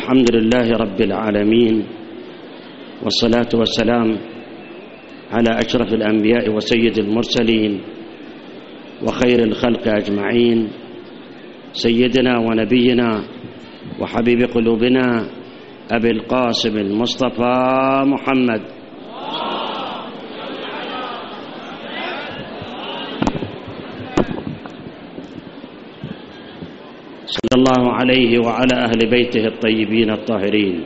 الحمد لله رب العالمين، والصلاة والسلام على أشرف الأنبياء وسيد المرسلين وخير الخلق أجمعين، سيدنا ونبينا وحبيب قلوبنا أبي القاسم المصطفى محمد صلى الله عليه وعلى أهل بيته الطيبين الطاهرين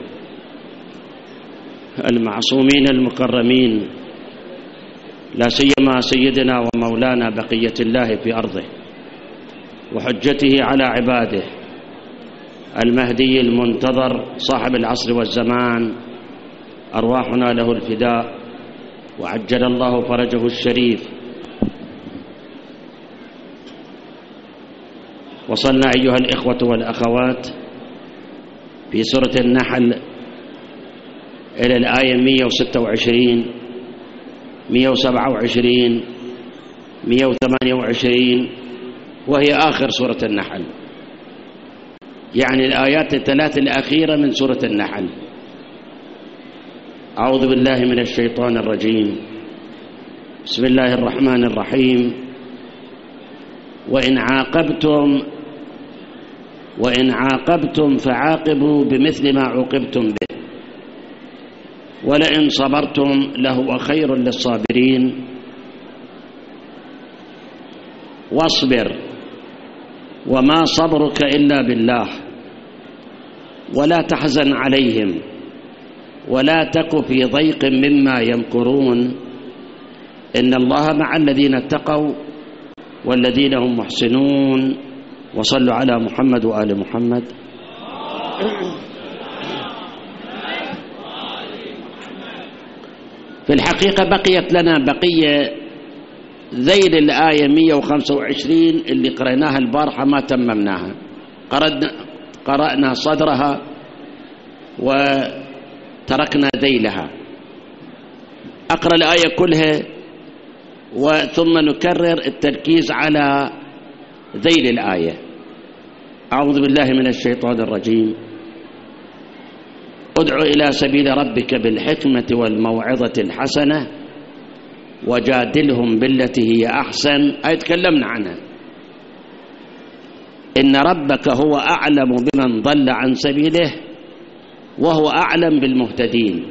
المعصومين المكرمين، لا سيما سيدنا ومولانا بقية الله في أرضه وحجته على عباده المهدي المنتظر صاحب العصر والزمان، أرواحنا له الفداء وعجل الله فرجه الشريف. وصلنا أيها الإخوة والأخوات في سورة النحل إلى الآية 126 127 128، وهي آخر سورة النحل، يعني الآيات الثلاث الأخيرة من سورة النحل. أعوذ بالله من الشيطان الرجيم، بسم الله الرحمن الرحيم. وإن عاقبتم فعاقبوا بمثل ما عوقبتم به ولئن صبرتم لهو خير للصابرين. واصبر وما صبرك إلا بالله ولا تحزن عليهم ولا تك في ضيق مما يمكرون إن الله مع الذين اتقوا والذين هم محسنون. وصلوا على محمد وآل محمد. في الحقيقة بقيت لنا بقية ذيل الآية 125 اللي قرأناها البارحة ما تممناها، قرأنا صدرها وتركنا ذيلها. أقرأ الآية كلها وثم نكرر التركيز على ذيل الآية. أعوذ بالله من الشيطان الرجيم. ادع إلى سبيل ربك بالحكمة والموعظة الحسنة وجادلهم بالتي هي أحسن. تكلمنا عنها. إن ربك هو أعلم بمن ضل عن سبيله وهو أعلم بالمهتدين.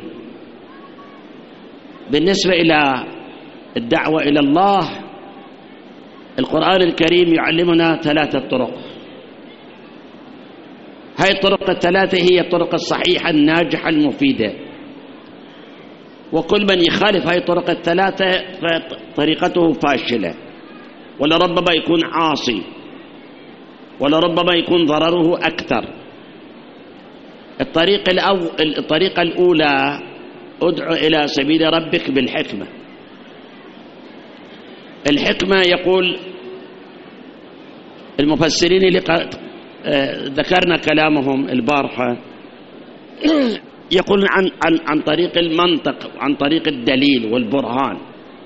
بالنسبة إلى الدعوة إلى الله، القرآن الكريم يعلمنا ثلاثة طرق. هاي الطرق الثلاثة هي الطرق الصحيحة الناجحة المفيدة، وكل من يخالف هاي الطرق الثلاثة فطريقته فاشلة، ولربما يكون عاصي، ولربما يكون ضرره أكثر. الطريقة الأولى ادع إلى سبيل ربك بالحكمة. الحكمة يقول المفسرين اللي ذكرنا كلامهم البارحة، يقولون عن طريق المنطق، عن طريق الدليل والبرهان.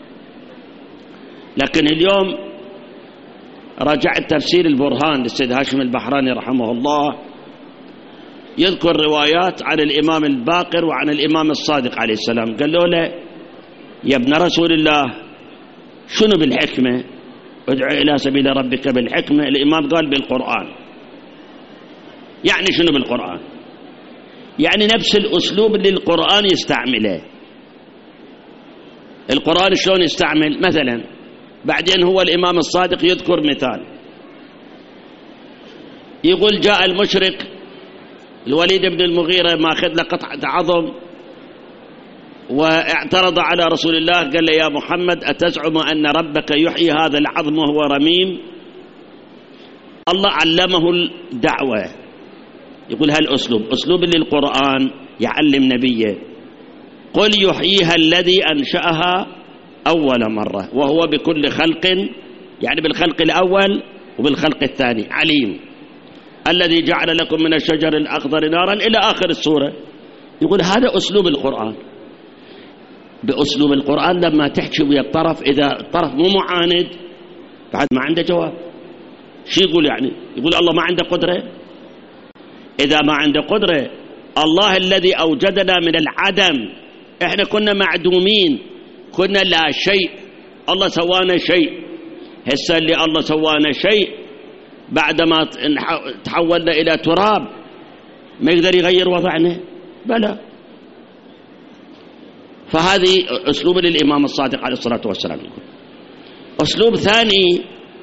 لكن اليوم راجعت تفسير البرهان للسيد هاشم البحراني رحمه الله، يذكر روايات عن الإمام الباقر وعن الإمام الصادق عليه السلام. قال له يا ابن رسول الله شنو بالحكمة؟ ادع إلى سبيل ربك بالحكمة. الإمام قال بالقرآن. يعني شنو بالقرآن؟ يعني نفس الأسلوب اللي القرآن يستعمله. القرآن شلون يستعمل؟ مثلا بعدين هو الإمام الصادق يذكر مثال، يقول جاء المشرك الوليد بن المغيرة ماخذ له قطعة عظم واعترض على رسول الله، قال له يا محمد أتزعم أن ربك يحيي هذا العظم وهو رميم؟ الله علمه الدعوة. يقول هالأسلوب أسلوب اللي القرآن يعلم نبيه. قل يحييها الذي أنشأها أول مرة وهو بكل خلق، يعني بالخلق الأول وبالخلق الثاني عليم. الذي جعل لكم من الشجر الأخضر نارا إلى آخر السورة. يقول هذا أسلوب القرآن. بأسلوب القرآن لما تحكي ويا الطرف، إذا الطرف مو معاند بعد ما عنده جواب. شو يقول يعني؟ يقول الله ما عنده قدرة؟ إذا ما عنده قدرة الله الذي أوجدنا من العدم، إحنا كنا معدومين، كنا لا شيء، الله سوانا شيء. هسه اللي الله سوانا شيء بعدما تحولنا إلى تراب ما يقدر يغير وضعنا؟ بلى. فهذه أسلوب للإمام الصادق عليه الصلاة والسلام. أسلوب ثاني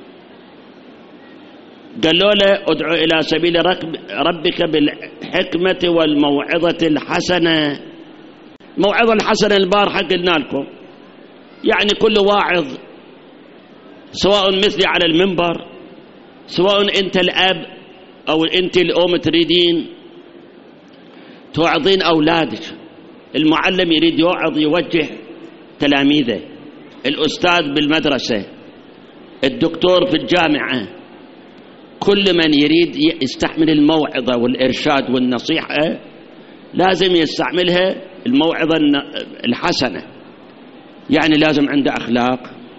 قالوا له ادعو إلى سبيل ربك بالحكمة والموعظة الحسنة. الموعظة الحسنة البارحة قلنا لكم، يعني كل واعظ سواء مثلي على المنبر، سواء أنت الأب أو أنت الأم تريدين توعظين أولادك، المعلم يريد يوعظ يوجه تلاميذه، الأستاذ بالمدرسة، الدكتور في الجامعة، كل من يريد يستحمل الموعظة والإرشاد والنصيحة لازم يستعملها الموعظة الحسنة. يعني لازم عنده أخلاق،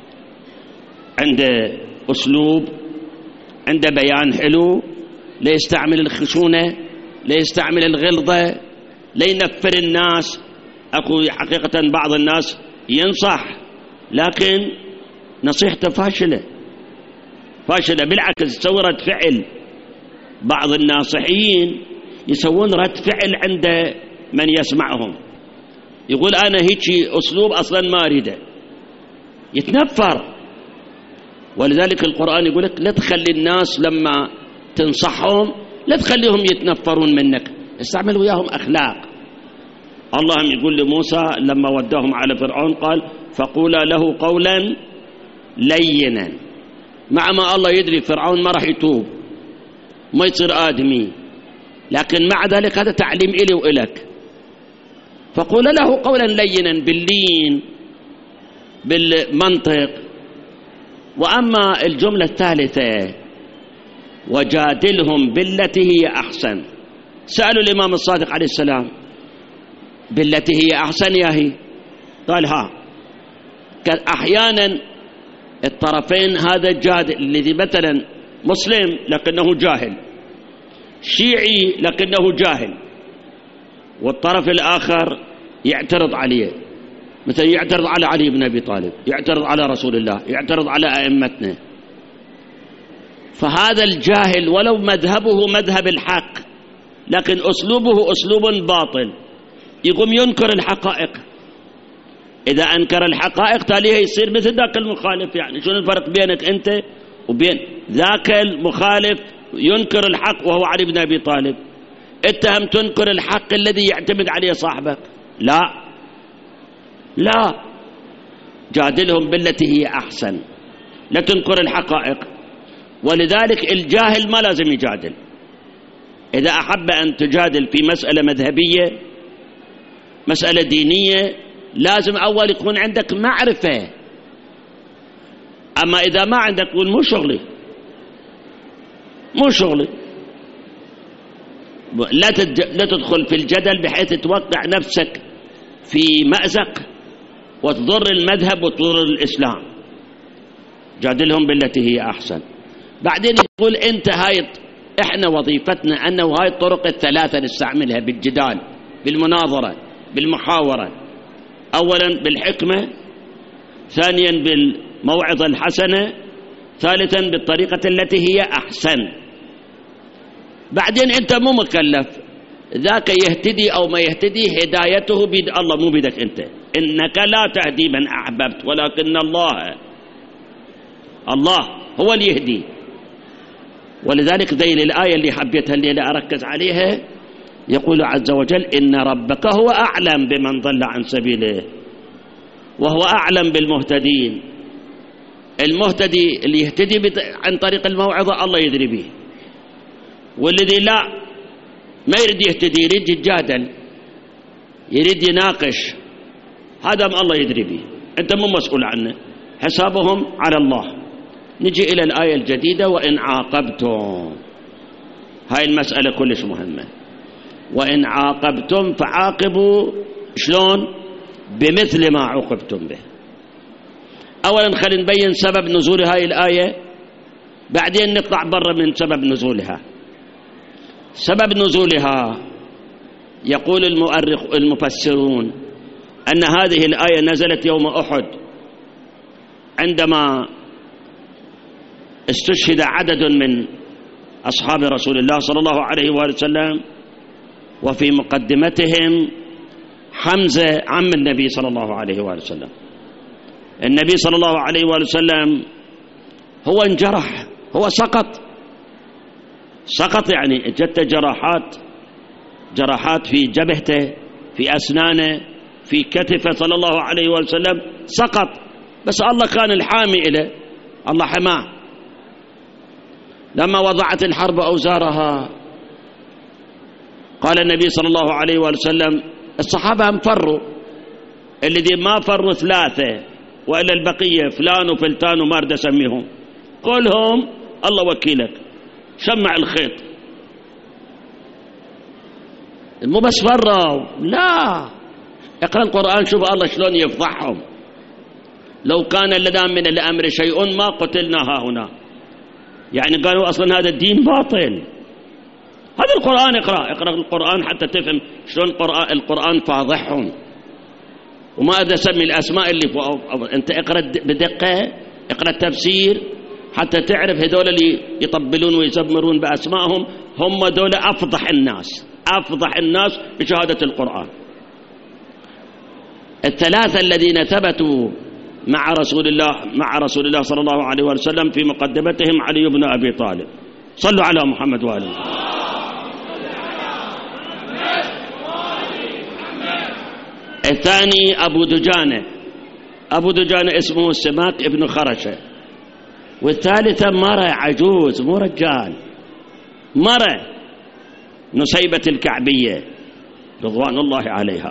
عنده أسلوب، عنده بيان حلو، لا يستعمل الخشونة، لا يستعمل الغلظة، لا ينفر الناس. أكو حقيقة بعض الناس ينصح لكن نصيحته فاشلة، بالعكس يسوي رد فعل. بعض الناصحين يسوون رد فعل عند من يسمعهم، يقول أنا هيك أسلوب أصلا ما أريده، يتنفر. ولذلك القرآن يقول لك لا تخلي الناس لما تنصحهم لا تخليهم يتنفرون منك، استعمل وياهم أخلاق. الله يقول لموسى لما وداهم على فرعون قال فقولا له قولا لينا، مع ما الله يدري فرعون ما راح يتوب ما يصير آدمي، لكن مع ذلك هذا تعليم إلي وإلك. فقولا له قولا لينا باللين بالمنطق. وأما الجملة الثالثة وجادلهم بالتي هي أحسن، سألوا الإمام الصادق عليه السلام بالتي هي أحسن يا هي؟ قال ها. أحيانا الطرفين، هذا الجادل الذي مثلا مسلم لكنه جاهل، شيعي لكنه جاهل، والطرف الآخر يعترض عليه، مثلا يعترض على علي بن أبي طالب، يعترض على رسول الله، يعترض على أئمتنا. فهذا الجاهل ولو مذهبه مذهب الحق لكن أسلوبه أسلوب باطل، يقوم ينكر الحقائق. إذا أنكر الحقائق تاليها يصير مثل ذاك المخالف. يعني شنو الفرق بينك أنت وبين ذاك المخالف ينكر الحق وهو علي بن أبي طالب؟ اتهم تنكر الحق الذي يعتمد عليه صاحبك. لا، جادلهم بالتي هي أحسن، لا تنكر الحقائق. ولذلك الجاهل ما لازم يجادل. إذا أحب أن تجادل في مسألة مذهبية، مسألة دينية، لازم أول يكون عندك معرفة. أما إذا ما عندك تقول مو شغلي. لا تدخل في الجدل بحيث توقع نفسك في مأزق وتضر المذهب وتضر الإسلام. جادلهم بالتي هي أحسن. بعدين يقول أنت إحنا وظيفتنا أنه هاي الطرق الثلاثة نستعملها بالجدال، بالمناظرة، بالمحاورة. أولا بالحكمة، ثانيا بالموعظة الحسنة، ثالثا بالطريقة التي هي أحسن. بعدين أنت مو مكلف، ذاك يهتدي أو ما يهتدي هدايته بيد الله مو بيدك أنت. إنك لا تهدي من أحببت ولكن الله هو اللي يهدي. ولذلك ذي الآية اللي حبيتها اللي أركز عليها، يقول عز وجل إن ربك هو أعلم بمن ضل عن سبيله وهو أعلم بالمهتدين. المهتدي اللي يهتدي عن طريق الموعظة الله يدري به، والذي لا ما يريد يهتدي، يريد يتجادل، يريد يناقش، هذا ما الله يدري به، أنت مو مسؤول عنه، حسابهم على الله. نجي إلى الآية الجديدة وإن عاقبتم. هاي المسألة كلش مهمة. وإن عاقبتم فعاقبوا شلون؟ بمثل ما عوقبتم به. أولا خلينا نبين سبب نزول هاي الآية، بعدين نطلع برا من سبب نزولها. سبب نزولها يقول المفسرون أن هذه الآية نزلت يوم أحد عندما استشهد عدد من أصحاب رسول الله صلى الله عليه وآله وسلم، وفي مقدمتهم حمزة عم النبي صلى الله عليه وآله وسلم. النبي صلى الله عليه وآله وسلم هو انجرح، هو سقط يعني جت جراحات في جبهته، في أسنانه، في كتفه صلى الله عليه وآله وسلم، سقط، بس الله كان الحامي إليه، الله حماه. لما وضعت الحرب أوزارها قال النبي صلى الله عليه وآله وسلم الصحابة هم فروا، الذي ما فروا 3 وإلا البقية فلان وفلتان وما أريد أسميهم، قولهم الله وكيلك، شمع الخيط، مو بس فروا، لا، اقرأ القرآن شوف الله شلون يفضحهم. لو كان لنا من الأمر شيء ما قتلنا هنا، يعني قالوا أصلا هذا الدين باطل. هذا القرآن، اقرأ القرآن حتى تفهم شلون القرآن فاضحهم. وما أدري أسمي الأسماء اللي فوق، أنت اقرأ بدقة، اقرأ التفسير حتى تعرف هذول اللي يطبلون ويزمرون بأسمائهم هم دول أفضح الناس بشهادة القرآن. 3 الذين ثبتوا مع رسول الله صلى الله عليه وسلم في مقدمتهم علي بن أبي طالب، صلوا على محمد وآله. الثاني أبو دجانة اسمه سماك ابن خرشة. والثالثة مرة عجوز مو رجال، مرة نسيبة الكعبية رضوان الله عليها.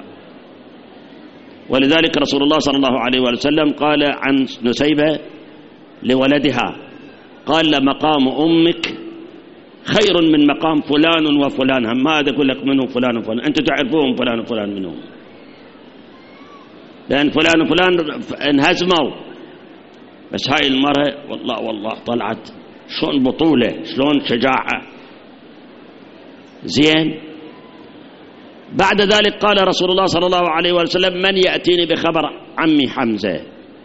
ولذلك رسول الله صلى الله عليه وسلم قال عن نسيبة لولدها، قال لمقام أمك خير من مقام فلان وفلان، هم ما أقول لك منهم فلان وفلان، أنتم تعرفوهم فلان وفلان منهم، لأن فلان وفلان انهزموا، بس هاي المرة والله طلعت شلون بطولة، شلون شجاعة. زين، بعد ذلك قال رسول الله صلى الله عليه وسلم من يأتيني بخبر عمي حمزة؟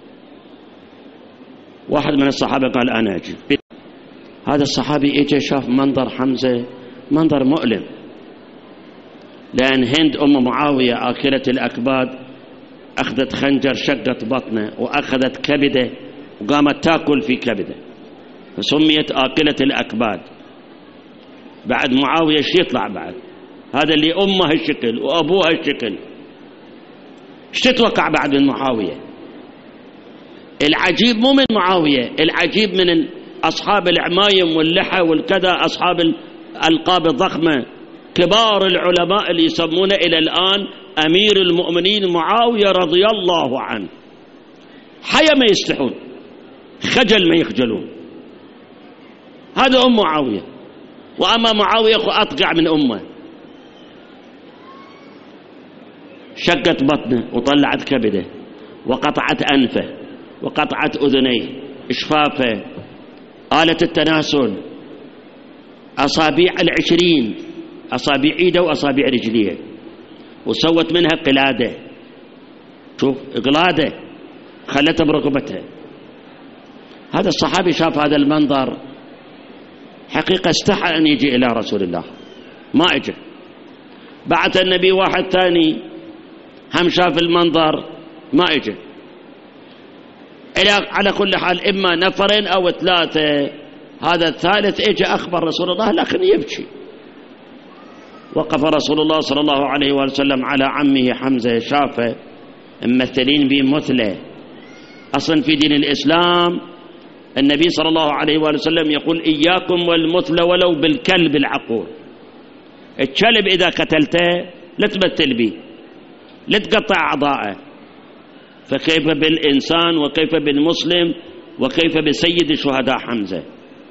واحد من الصحابة قال أنا أجي. هذا الصحابي اجى شاف منظر حمزة، منظر مؤلم، لأن هند أم معاوية آكلة الأكباد أخذت خنجر شقت بطنه وأخذت كبده وقامت تاكل في كبده، فسميت آكلة الأكباد. بعد معاوية ايش يطلع بعد؟ هذا اللي أمه هالشكل وأبوه هالشكل، ايش تتوقع بعد من معاوية؟ العجيب مو من معاوية، العجيب من أصحاب العمايم واللحى والكذا، أصحاب الألقاب الضخمة، كبار العلماء اللي يسمونه إلى الآن أمير المؤمنين معاوية رضي الله عنه، حيا ما يستحون، خجل ما يخجلون. هذا أم معاوية، وأما معاوية أطقع من أمه، شقت بطنه وطلعت كبده وقطعت أنفه وقطعت أذنيه، إشفافه، آلة التناسل، أصابيع 20، أصابيع إيده وأصابيع رجليه، وسوت منها قلادة، شوف قلادة خلتها برقبتها. هذا الصحابي شاف هذا المنظر، حقيقة استحى أن يجي إلى رسول الله، ما اجى. بعث النبي واحد ثاني هم شاف المنظر، ما اجى. على كل حال إما نفرين أو 3، هذا الثالث اجى أخبر رسول الله لكن يبكي. وقف رسول الله صلى الله عليه وسلم على عمه حمزة، شافه ممثلين بمثله. أصلا في دين الإسلام النبي صلى الله عليه وسلم يقول إياكم والمثل ولو بالكلب العقور. الكلب إذا قتلته لا تمثل به، لا تقطع أعضاءه، فكيف بالإنسان وكيف بالمسلم وكيف بسيد الشهداء حمزة؟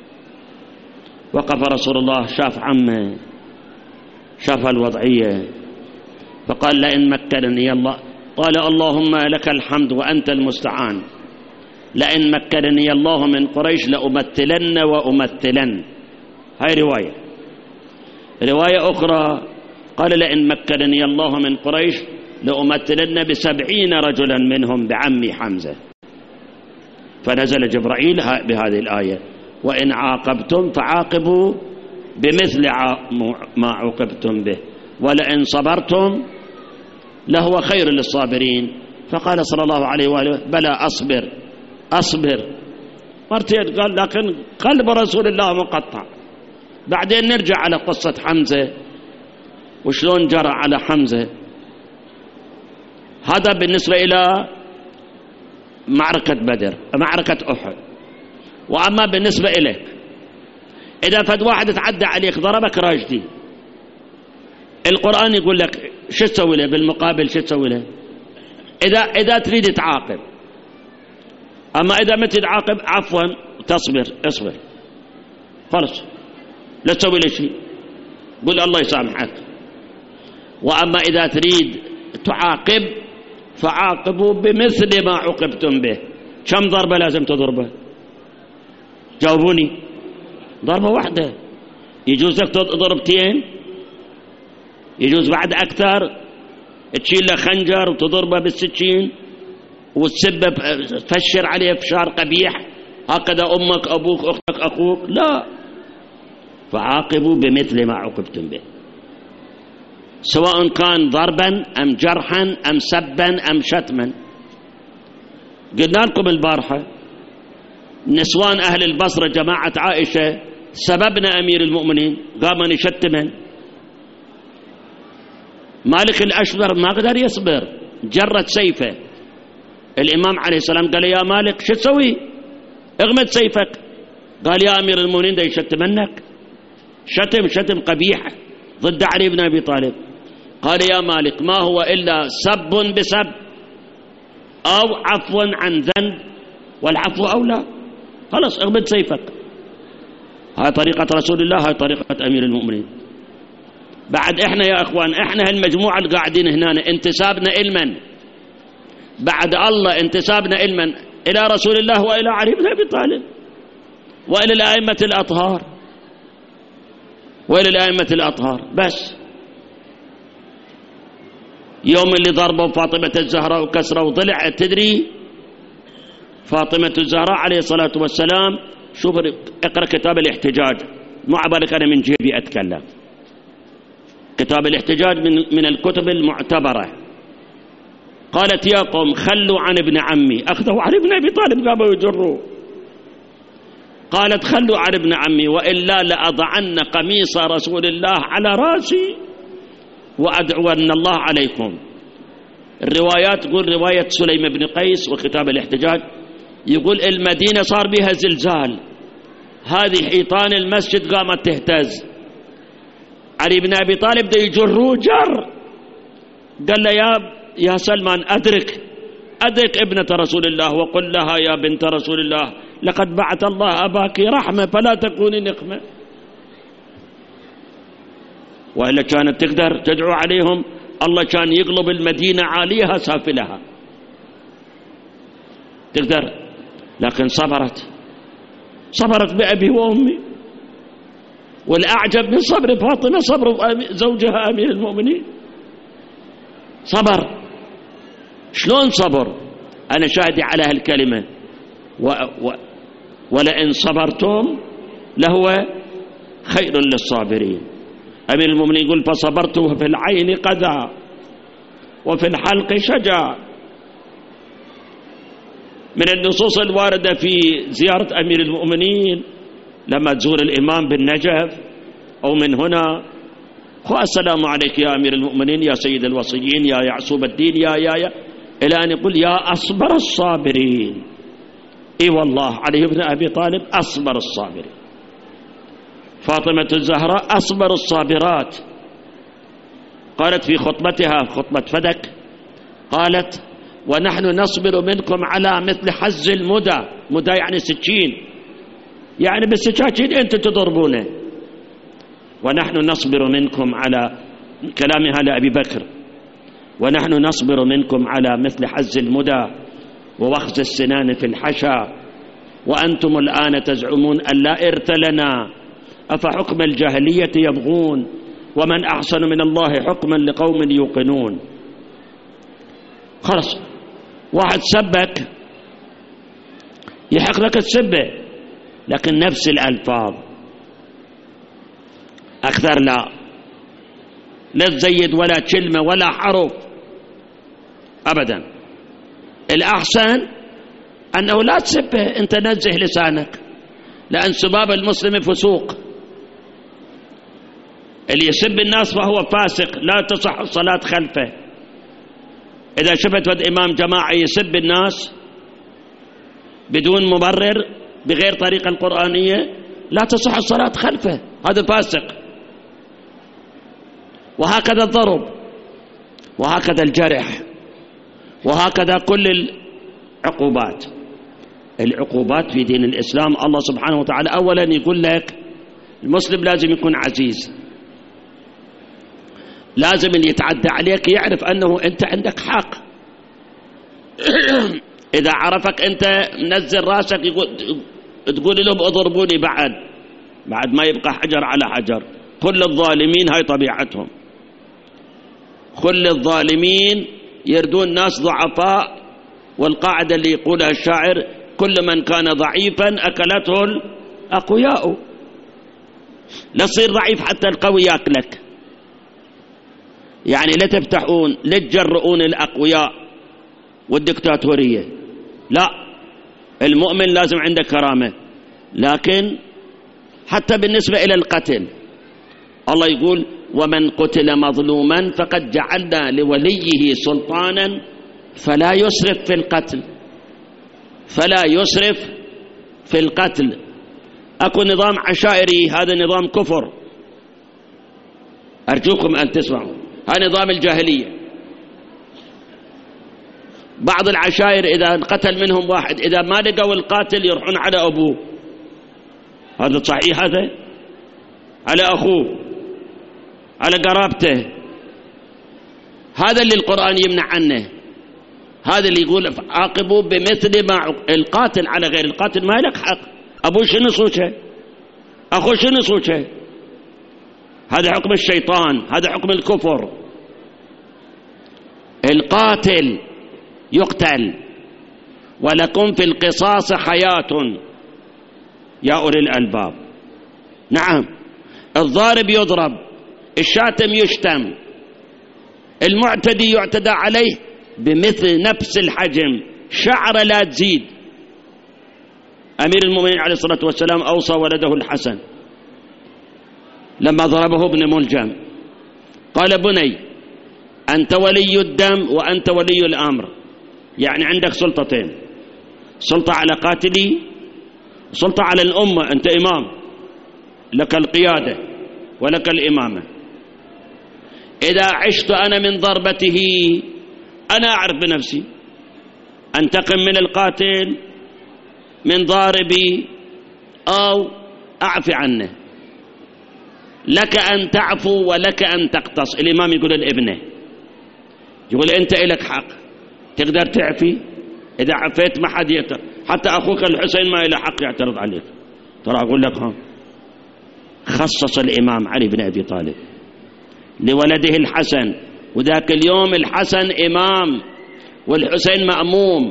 وقف رسول الله شاف عمه، شاف الوضعية، فقال لئن مكنني الله، قال اللهم لك الحمد وأنت المستعان، لئن مكنني الله من قريش لأمثلن وأمثلن. هاي رواية أخرى قال لئن مكنني الله من قريش لأمثلن ب70 رجلا منهم بعمي حمزة. فنزل جبرائيل بهذه الآية: وإن عاقبتم فعاقبوا بمثل ما عوقبتم به ولئن صبرتم لهو خير للصابرين. فقال صلى الله عليه وآله: بلى أصبر مرتين. قال لكن قلب رسول الله مقطع. بعدين نرجع على قصة حمزة وشلون جرى على حمزة. هذا بالنسبة إلى معركة بدر، معركة أحد. وأما بالنسبة إليك، إذا فد واحد تعدى عليك ضربك راجدي، القرآن يقول لك شو تسوي له بالمقابل؟ شو تسوي له إذا تريد تعاقب؟ أما إذا ما تريد تعاقب عفوا اصبر خلص، لا تسوي له شيء، قل الله يسامحك. وأما إذا تريد تعاقب فعاقبوا بمثل ما عوقبتم به. كم ضربة لازم تضربه؟ جاوبوني. ضربة واحدة. يجوز لك ضربتين؟ يجوز بعد أكثر؟ تشيل له خنجر وتضربه بالسكين وتسبب تفشر عليه فشار قبيح، هكذا أمك أبوك أختك أخوك؟ لا. فعاقبوا بمثل ما عوقبتم به، سواء كان ضربا أم جرحا أم سبا أم شتما. قلنا لكم البارحة نسوان أهل البصرة جماعة عائشة سببنا أمير المؤمنين، قام يشتمن. مالك الأشبر ما قدر يصبر، جرت سيفه. الإمام عليه السلام قال: يا مالك شو تسوي؟ اغمد سيفك. قال: يا أمير المؤمنين ده يشتمنك، شتم قبيح ضد علي بن أبي طالب. قال: يا مالك ما هو إلا سب بسب أو عفو عن ذنب، والعفو أولى. خلص اغمد سيفك. هاي طريقة رسول الله، هاي طريقة أمير المؤمنين. بعد إحنا يا أخوان، إحنا هالمجموعة اللي قاعدين هنا انتسابنا إلمن بعد الله، انتسابنا إلمن إلى رسول الله وإلى علي بن أبي طالب وإلى الأئمة الأطهار بس. يوم اللي ضربوا فاطمة الزهراء وكسروا وضلع، تدري فاطمة الزهراء عليه الصلاة والسلام، شوف اقرأ كتاب الاحتجاج، مع بالك أنا من جيبي أتكلم. كتاب الاحتجاج من الكتب المعتبرة. قالت: يا قوم خلوا عن ابن عمي. أخذوا علي بن أبي طالب قاموا يجروه. قالت: خلوا عن ابن عمي وإلا لأضعن قميص رسول الله على راسي وأدعون الله عليكم. الروايات تقول، رواية سليم بن قيس وكتاب الاحتجاج يقول المدينة صار بها زلزال، هذه حيطان المسجد قامت تهتز. علي بن أبي طالب ده يجروه جر. قال له: يا سلمان أدرك ابنة رسول الله وقل لها يا بنت رسول الله لقد بعث الله أباك رحمة فلا تكوني نقمة. وإلا كانت تقدر تدعو عليهم، الله كان يقلب المدينة عاليها سافلها، تقدر. لكن صبرت بأبي وأمي. والأعجب من صبر فاطمة صبر زوجها أمير المؤمنين. صبر. شلون صبر؟ أنا شاهدي على هالكلمة: ولئن صبرتم لهو خير للصابرين. أمير المؤمنين يقول: فصبرت وفي العين قذى وفي الحلق شجع. من النصوص الواردة في زيارة أمير المؤمنين لما تزور الإمام بالنجف أو من هنا: السلام عليك يا أمير المؤمنين، يا سيد الوصيين، يا يعصوب الدين، يا إلى أن يقول: يا أصبر الصابرين. إي والله علي بن أبي طالب أصبر الصابرين. فاطمة الزهراء أصبر الصابرات. قالت في خطبتها، خطبة فدك، قالت: ونحن نصبر منكم على مثل حز المدى. مدى يعني سكين، يعني بالسكاكين أنت تضربونه. ونحن نصبر منكم على، كلامها لأبي بكر، ونحن نصبر منكم على مثل حز المدى ووخز السنان في الحشا، وأنتم الآن تزعمون أن لا إرث لنا، أفحكم الجاهلية يبغون ومن أحسن من الله حكما لقوم يوقنون. خلاص، واحد سبك يحق لك تسبه، لكن نفس الألفاظ أكثر لا تزيد ولا كلمة ولا حرف أبدا. الأحسن أنه لا تسبه، أنت نزه لسانك، لأن سباب المسلم فسوق. اللي يسب الناس فهو فاسق، لا تصح الصلاة خلفه. إذا شفت ود إمام جماعة يسب الناس بدون مبرر بغير طريقة القرآنية لا تصح الصلاة خلفه، هذا فاسق. وهكذا الضرب، وهكذا الجرح، وهكذا كل العقوبات في دين الإسلام. الله سبحانه وتعالى أولا يقول لك المسلم لازم يكون عزيز، لازم اللي يتعدى عليك يعرف أنه أنت عندك حق. إذا عرفك أنت منزل راسك تقول لهم اضربوني بعد ما يبقى حجر على حجر. كل الظالمين هاي طبيعتهم، كل الظالمين يردون ناس ضعفاء. والقاعدة اللي يقولها الشاعر كل من كان ضعيفا أكلته الأقوياء. لا تصير ضعيف حتى القوي يأكلك، يعني لا تفتحون لا تجرؤون الأقوياء والدكتاتورية، لا، المؤمن لازم عنده كرامة. لكن حتى بالنسبة إلى القتل الله يقول ومن قتل مظلوما فقد جعلنا لوليه سلطانا فلا يسرف في القتل، فلا يسرف في القتل. أكو نظام عشائري، هذا نظام كفر، أرجوكم أن تسمعوا، هذا نظام الجاهلية. بعض العشائر إذا قتل منهم واحد إذا ما لقوا القاتل يروحون على أبوه، هذا صحيح؟ هذا على أخوه، على قرابته. هذا اللي القرآن يمنع عنه، هذا اللي يقول عاقبوا بمثل ما القاتل على غير القاتل ما لك حق. أبوه شنو صوته؟ أخوه شنو صوته؟ هذا حكم الشيطان، هذا حكم الكفر. القاتل يقتل، ولكم في القصاص حياة يا أولي الألباب. نعم، الضارب يضرب، الشاتم يشتم، المعتدي يعتدى عليه بمثل نفس الحجم، شعر لا تزيد. أمير المؤمنين عليه الصلاة والسلام أوصى ولده الحسن لما ضربه ابن ملجم، قال بني أنت ولي الدم وأنت ولي الأمر، يعني عندك سلطتين، سلطة على قاتلي وسلطة على الأمة. أنت إمام، لك القيادة ولك الإمامة. إذا عشت أنا من ضربته أنا أعرف بنفسي أنتقم من القاتل من ضاربي أو أعفي عنه. لك أن تعفو ولك أن تقتص. الإمام يقول لابنه، يقول أنت إلك حق، تقدر تعفي، إذا عفيت ما حد يعترض، حتى أخوك الحسين ما له حق يعترض عليك. ترى أقول لك خصص الإمام علي بن أبي طالب لولده الحسن، وذاك اليوم الحسن إمام والحسين مأموم،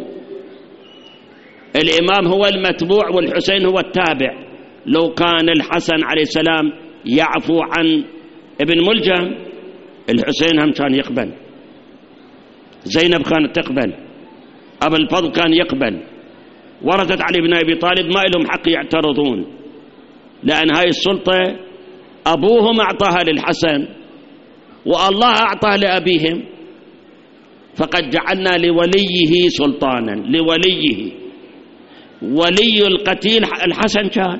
الإمام هو المتبوع والحسين هو التابع. لو كان الحسن عليه السلام يعفو عن ابن ملجم الحسين هم كان يقبل، زينب كانت تقبل، أبو الفضل كان يقبل، ورثت علي بن أبي طالب ما لهم حق يعترضون، لأن هاي السلطة أبوهم أعطاها للحسن والله أعطاها لأبيهم. فقد جعلنا لوليه سلطانا، لوليه. ولي القتيل الحسن كان.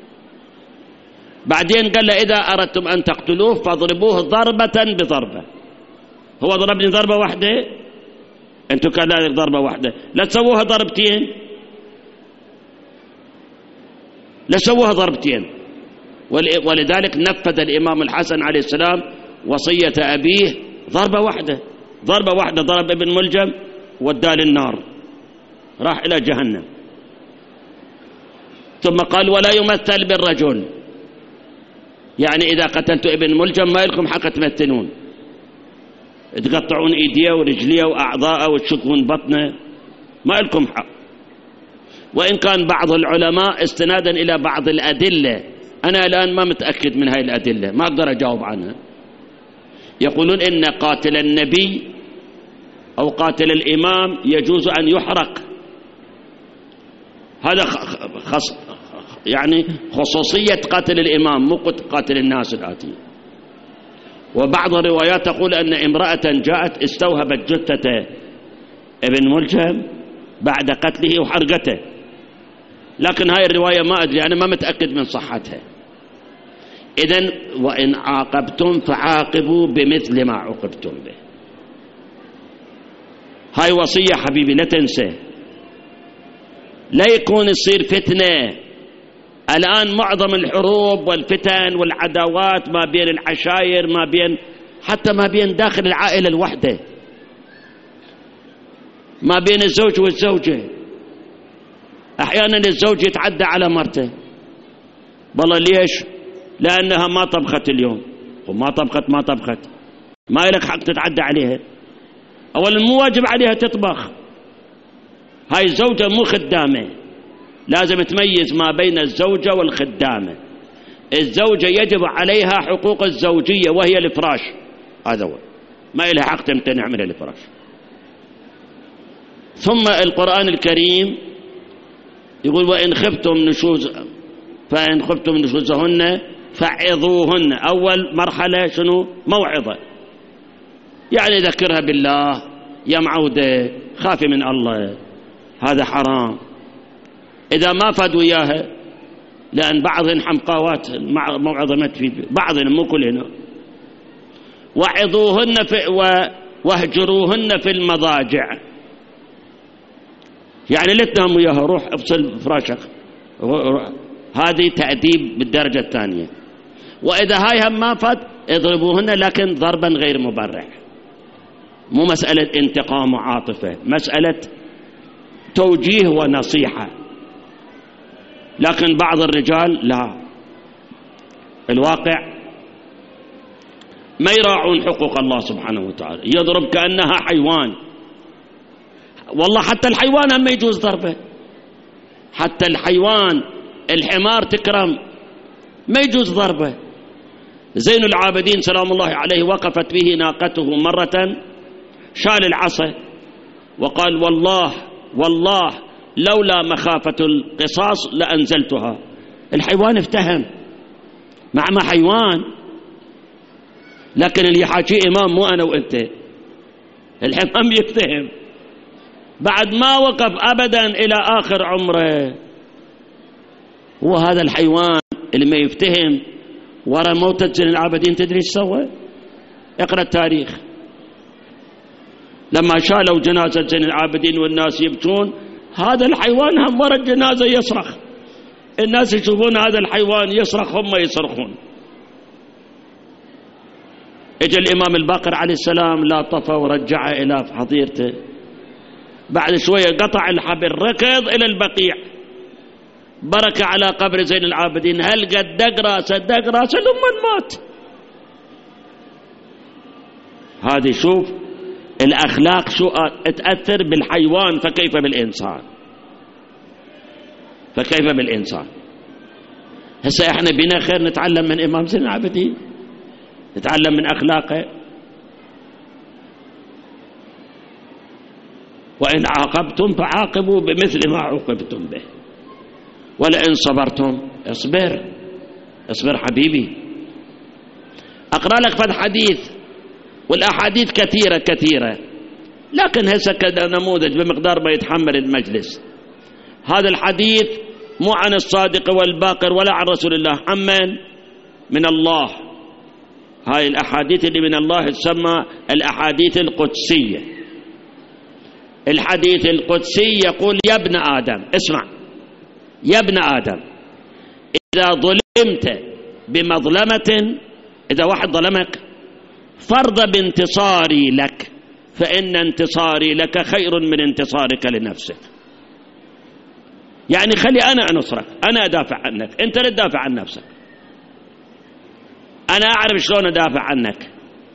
بعدين قال له إذا أردتم أن تقتلوه فاضربوه ضربة بضربة. هو ضربني ضربة واحدة، أنتم كذلك ضربة واحدة، لا تسووها ضربتين، لا سووها ضربتين. ولذلك نفذ الإمام الحسن عليه السلام وصية أبيه ضربة واحدة، ضربة واحدة ضرب ابن ملجم وداه للنار، راح إلى جهنم. ثم قال ولا يمثل بالرجل، يعني إذا قتلت ابن ملجم ما لكم حق تمثلون، تقطعون إيديه ورجليه وأعضاءه وتشقون بطنه، ما لكم حق. وإن كان بعض العلماء استنادا إلى بعض الأدلة، أنا الآن ما متأكد من هاي الأدلة، ما أقدر أجاوب عنها، يقولون إن قاتل النبي أو قاتل الإمام يجوز أن يحرق. هذا يعني خصوصية قاتل الإمام، مو قاتل الناس الآتي. وبعض الروايات تقول أن امرأة جاءت استوهبت جثة ابن ملجم بعد قتله وحرقته، لكن هاي الرواية ما أدري، أنا ما متأكد من صحتها. إذن وإن عاقبتم فعاقبوا بمثل ما عوقبتم به. هاي وصية حبيبي لا تنسى، لا يكون يصير فتنة. الآن معظم الحروب والفتن والعداوات ما بين العشائر، ما بين حتى ما بين داخل العائلة الوحدة، ما بين الزوج والزوجة. أحيانا الزوج يتعدى على مرته، والله ليش؟ لأنها ما طبخت اليوم، وما طبخت ما لك حق تتعدى عليها. أولا مو واجب عليها تطبخ، هاي زوجة مو خدامة، لازم تميز ما بين الزوجة والخدامة. الزوجة يجب عليها حقوق الزوجية وهي الفراش، هذا هو، ما لها حق تمتنع من الفراش. ثم القرآن الكريم يقول فإن خفتم نشوزهن فعظوهن. أول مرحلة شنو؟ موعظة، يعني ذكرها بالله، يا معودة خافي من الله، هذا حرام. إذا ما فاد وياها، لأن بعضهم حمقاوات موعظة ما تفيد، بعضهم مو كلنا. وعظوهن واهجروهن في المضاجع، يعني لا تنام وياها، روح افصل فراشك، هذه تأديب بالدرجة الثانية. وإذا هاي هم ما فات اضربوهن، لكن ضربا غير مبرح، مو مسألة انتقام وعاطفة، مسألة توجيه ونصيحة. لكن بعض الرجال لا، الواقع ما يراعون حقوق الله سبحانه وتعالى، يضرب كأنها حيوان. والله حتى الحيوان هم يجوز ضربه، حتى الحيوان الحمار تكرم ما يجوز ضربه. زين العابدين سلام الله عليه وقفت به ناقته مرة، شال العصا وقال والله لولا مخافة القصاص لأنزلتها. الحيوان افتهم، مع ما حيوان، لكن اللي يحاكي إمام مو أنا وأنت، الحمام يفتهم بعد ما وقف أبدا إلى آخر عمره. وهذا الحيوان اللي ما يفتهم ورا موتة زين العابدين تدري ايش سوى؟ اقرأ التاريخ. لما شالوا جنازة زين العابدين والناس يبكون، هذا الحيوان هم ورا الجنازة يصرخ، الناس يشوفون هذا الحيوان يصرخ، هم يصرخون. اجى الإمام الباقر عليه السلام لاطفه ورجعه إلى حظيرته، بعد شوية قطع الحبل، ركض إلى البقيع، بركة على قبر زين العابدين، هل قد دق راسه لما مات. هذه شوف الأخلاق شو تأثر بالحيوان، فكيف بالإنسان. هسه احنا بنا خير نتعلم من إمام زين العابدين، نتعلم من أخلاقه. وإن عاقبتم فعاقبوا بمثل ما عوقبتم به ولئن صبرتم اصبر حبيبي. أقرأ لك فد حديث، والأحاديث كثيرة، لكن هسه كذا نموذج بمقدار ما يتحمل المجلس. هذا الحديث مو عن الصادق والباقر ولا عن رسول الله، عمن من الله. هاي الأحاديث اللي من الله تسمى الأحاديث القدسية. الحديث القدسي يقول: يا ابن آدم، اسمع، يا ابن آدم، إذا ظلمت بمظلمة، إذا واحد ظلمك، فرض بانتصاري لك، فإن انتصاري لك خير من انتصارك لنفسك. يعني خلي أنا أنصرك، أنا أدافع عنك، أنت لا تدافع عن نفسك. أنا أعرف شلون أدافع عنك،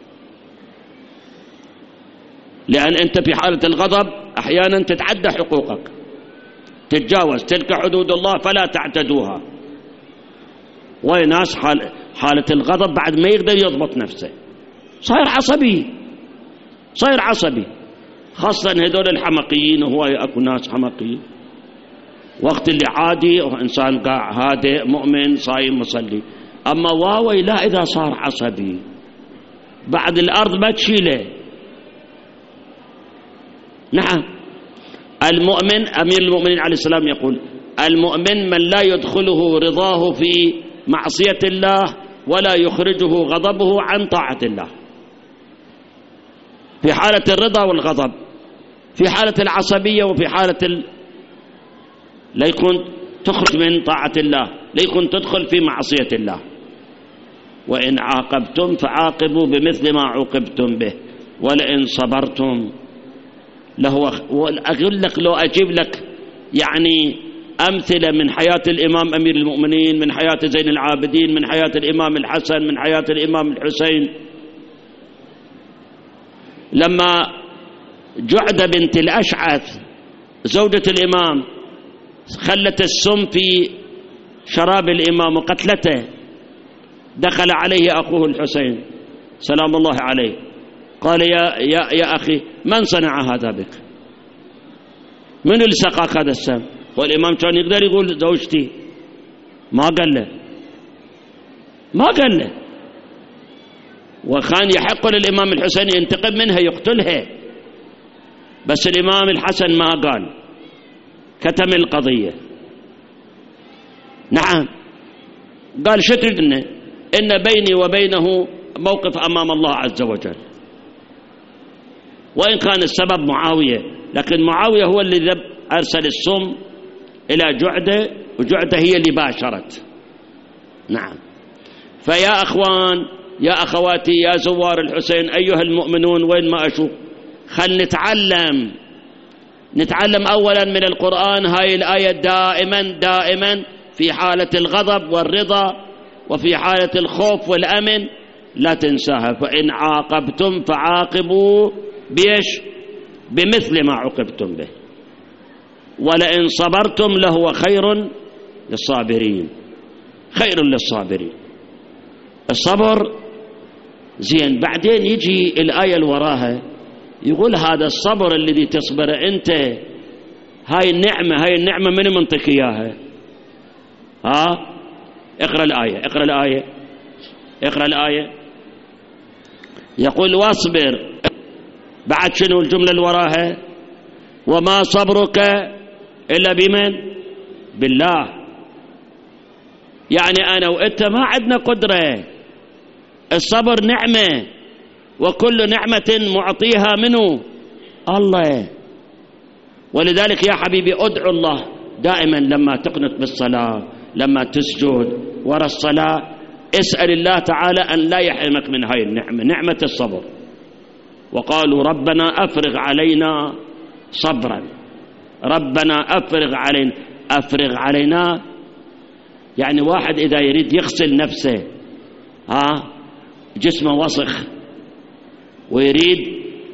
لأن أنت في حالة الغضب أحيانا تتعدى حقوقك، تتجاوز تلك حدود الله فلا تعتدوها. وناس حالة الغضب بعد ما يقدر يضبط نفسه، صاير عصبي، خاصة هذول الحمقيين، وهو أكو ناس حمقيين. وقت اللي عادي إنسان قاع هادئ مؤمن صايم مصلي، أما واوي لا، إذا صار عصبي بعد الأرض ما تشيله. نعم، المؤمن أمير المؤمنين عليه السلام يقول: المؤمن من لا يدخله رضاه في معصية الله ولا يخرجه غضبه عن طاعة الله. في حالة الرضا والغضب، في حالة العصبية، وفي حالة لا يكون تخرج من طاعة الله، لا يكون تدخل في معصية الله. وإن عاقبتم فعاقبوا بمثل ما عوقبتم به ولئن صبرتم لهو. أقول لك لو أجيب لك يعني أمثلة من حياة الإمام أمير المؤمنين، من حياة زين العابدين، من حياة الإمام الحسن، من حياة الإمام الحسين. لما جعدة بنت الأشعث زوجة الإمام خلت السم في شراب الإمام وقتلته، دخل عليه أخوه الحسين سلام الله عليه، قال: يا أخي، من صنع هذا بك؟ من اللي سقاك هذا السم؟ والإمام كان يقدر يقول زوجتي، ما قال له، وكان يحق للإمام الحسين ينتقم منها يقتلها، بس الإمام الحسن ما قال، كتم القضية. نعم، قال: شو تريدنا؟ إن بيني وبينه موقف أمام الله عز وجل. وإن كان السبب معاوية، لكن معاوية هو اللي أرسل السم إلى جعدة، وجعدة هي اللي باشرت. نعم. فيا أخوان، يا أخواتي، يا زوار الحسين، أيها المؤمنون، وين ما أشوف، خل نتعلم أولا من القرآن هاي الآية دائما في حالة الغضب والرضا وفي حالة الخوف والأمن، لا تنساها. فإن عاقبتم فعاقبوا بيش؟ بمثل ما عوقبتم به ولئن صبرتم لهو خير للصابرين. الصبر زين. بعدين يجي الآية اللي وراها يقول: هذا الصبر الذي تصبر أنت، هاي النعمة من منطق إياها؟ اقرأ الآية. يقول: واصبر، بعد شنو الجملة اللي وراها؟ وما صبرك إلا بمن؟ بالله. يعني أنا وإنت ما عندنا قدرة، الصبر نعمة، وكل نعمة معطيها منه الله. ولذلك يا حبيبي ادعو الله دائما لما تقنط بالصلاة، لما تسجد وراء الصلاة، اسأل الله تعالى أن لا يحرمك من هاي النعمة، نعمة الصبر. وقالوا: ربنا أفرغ علينا صبرا. ربنا أفرغ علينا يعني واحد إذا يريد يغسل نفسه، جسمه وسخ ويريد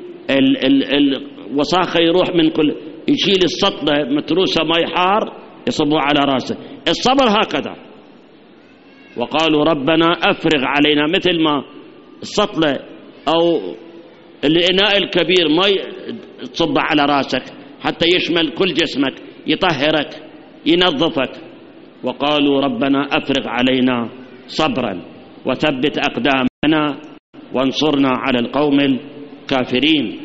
الوساخة يروح من كل، يشيل السطلة متروسة ماء حار يصبوا على راسه. الصبر هكذا. وقالوا: ربنا أفرغ علينا، مثل ما السطلة أو الإناء الكبير ما تصب على راسك حتى يشمل كل جسمك، يطهرك ينظفك. وقالوا: ربنا أفرغ علينا صبرا وثبت أقدامنا وانصرنا على القوم الكافرين.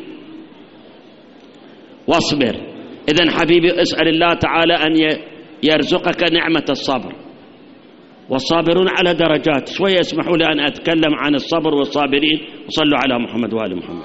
واصبر. إذن حبيبي اسأل الله تعالى أن يرزقك نعمة الصبر. والصابرون على درجات. شوية اسمحوا لي أن أتكلم عن الصبر والصابرين. وصلوا على محمد وآل محمد.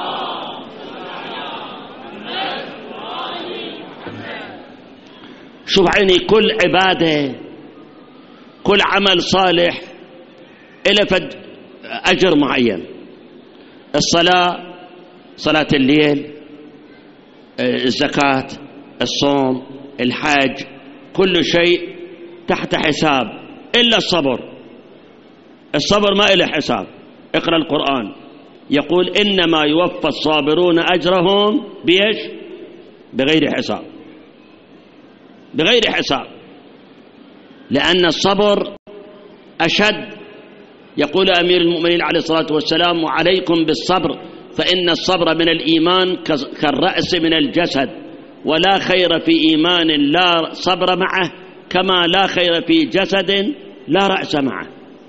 شوف عيني، كل عبادة، كل عمل صالح إلى فد أجر معين. الصلاة، صلاة الليل، الزكاة، الصوم، الحج، كل شيء تحت حساب إلا الصبر. الصبر ما إله حساب. اقرأ القرآن يقول إنما يوفى الصابرون أجرهم بإيش؟ بغير حساب، بغير حساب، لأن الصبر أشد. يقول أمير المؤمنين عليه الصلاة والسلام وعليكم بالصبر فإن الصبر من الإيمان كالرأس من الجسد، ولا خير في إيمان لا صبر معه، كما لا خير في جسد لا رأس معه.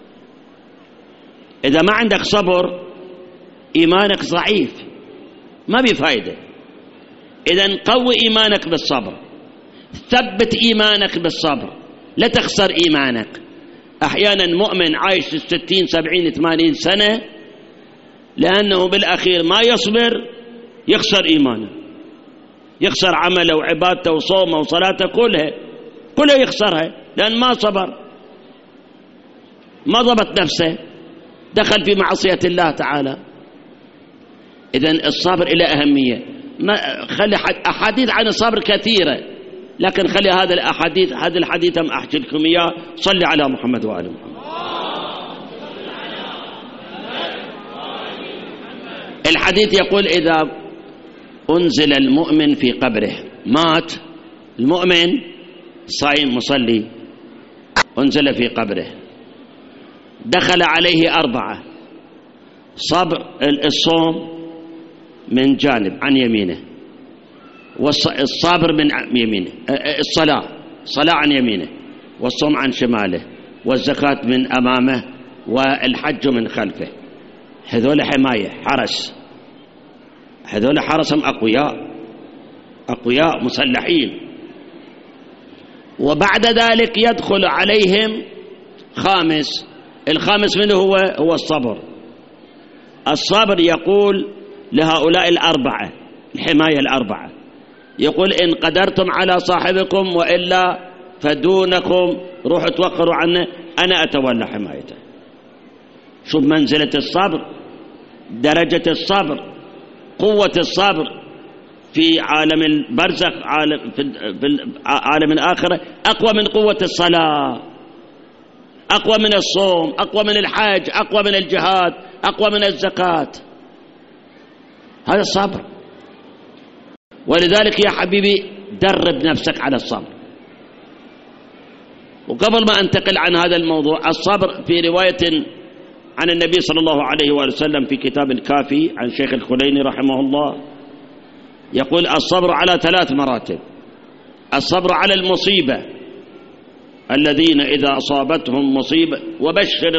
إذا ما عندك صبر إيمانك ضعيف ما بفايدة. إذن قوي إيمانك بالصبر، ثبت إيمانك بالصبر، لا تخسر إيمانك. أحيانا مؤمن عايش 60 70 80 سنة لأنه بالأخير ما يصبر يخسر إيمانه، يخسر عمله وعبادته وصومه وصلاته كلها يخسرها، لأن ما صبر، ما ضبط نفسه، دخل في معصية الله تعالى. إذن الصبر له أهمية. خلي أحاديث عن الصبر كثيرة، لكن خلي هذا الحديث أحكي لكم إياه. صلي على محمد وآل محمد. الحديث يقول إذا أنزل المؤمن في قبره، مات المؤمن صايم مصلي، أنزل في قبره، دخل عليه 4: صبر الصوم من جانب عن يمينه، والصابر من يمينه، الصلاة عن يمينه، والصوم عن شماله، والزكاة من أمامه، والحج من خلفه. هذول حماية، حرس، هذول حرسهم أقوياء مسلحين. وبعد ذلك يدخل عليهم الخامس منه هو الصبر. الصبر يقول لهؤلاء 4 الحماية 4، يقول إن قدرتم على صاحبكم وإلا فدونكم، روحوا توقروا عنه، أنا أتولى حمايته. شوف منزلة الصبر، درجة الصبر، قوة الصبر في عالم البرزخ، في عالم الآخرة أقوى من قوة الصلاة، أقوى من الصوم، أقوى من الحج، أقوى من الجهاد، أقوى من الزكاة. هذا الصبر. ولذلك يا حبيبي درب نفسك على الصبر. وقبل ما أنتقل عن هذا الموضوع، الصبر في رواية عن النبي صلى الله عليه وسلم في كتاب الكافي عن شيخ الخليني رحمه الله، يقول الصبر على 3 مراتب. الصبر على المصيبة، الذين إذا أصابتهم مصيبة، وبشر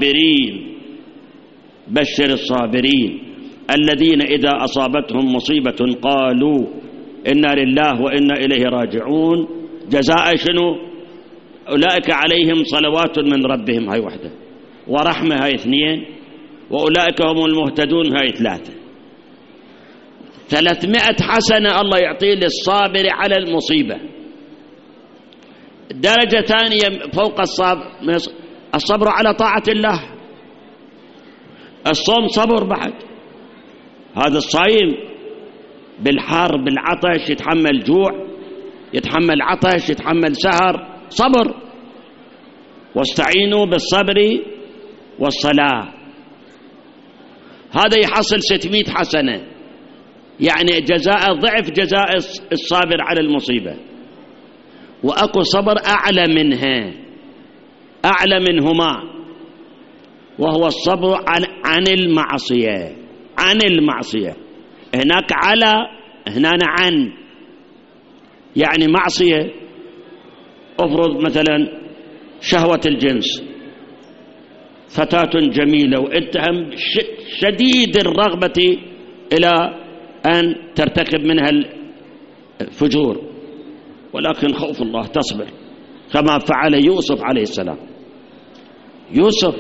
الصابرين الذين إذا أصابتهم مصيبة قالوا إنا لله وإنا إليه راجعون، جزاء شنو؟ أولئك عليهم صلوات من ربهم، هاي 1، ورحمة هاي 2، وأولئك هم المهتدون هاي 3. 300 حسنة الله يعطيه للصابر على المصيبة. درجة ثانية فوق الصبر على طاعة الله. الصوم صبر بعد، هذا الصايم بالحر بالعطش يتحمل جوع، يتحمل عطش، يتحمل سهر، صبر. واستعينوا بالصبر والصلاة. هذا يحصل 600 حسنة، يعني جزاء ضعف جزاء الصابر على المصيبة. وأكو صبر أعلى منهما، وهو الصبر عن المعصية. هناك على، هنا عن، يعني معصية. افرض مثلا شهوة الجنس، فتاة جميلة واتهم شديد الرغبة إلى أن ترتكب منها الفجور، ولكن خوف الله تصبر، كما فعل يوسف عليه السلام. يوسف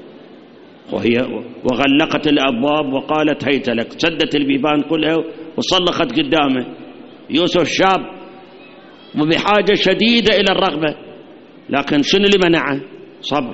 وغلقت الأبواب وقالت هيت لك، سدت البيبان كلها وصلخت قدامه. يوسف شاب وبحاجة شديدة إلى الرغبة، لكن شنو اللي منعه؟ صبر.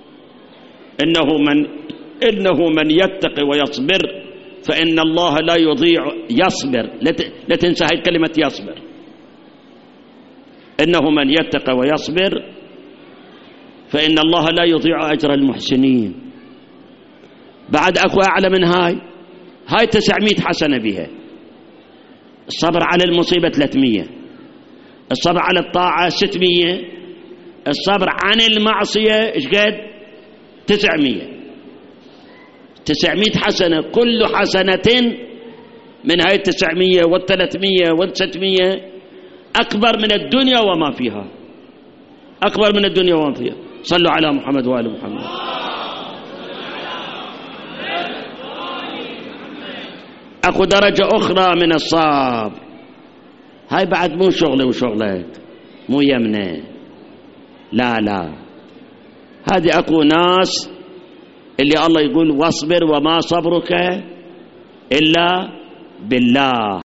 إنه من يتقي ويصبر فإن الله لا يضيع. يصبر، لا تنسى هاي كلمة يصبر. إنه من يتقي ويصبر فإن الله لا يضيع أجر المحسنين. بعد أكو أعلى من هاي 900 حسنة بها. الصبر على المصيبة 300، الصبر على الطاعة 600، الصبر عن المعصية إيش قد 900 حسنة. كل حسنة من هاي 900 وال300 وال600 أكبر من الدنيا وما فيها، أكبر من الدنيا وما فيها. صلوا على محمد وآل محمد. أكو درجة أخرى من الصبر، هاي بعد مو شغلي وشغلك، مو يمنى، لا هذه أكو ناس اللي الله يقول واصبر وما صبرك إلا بالله.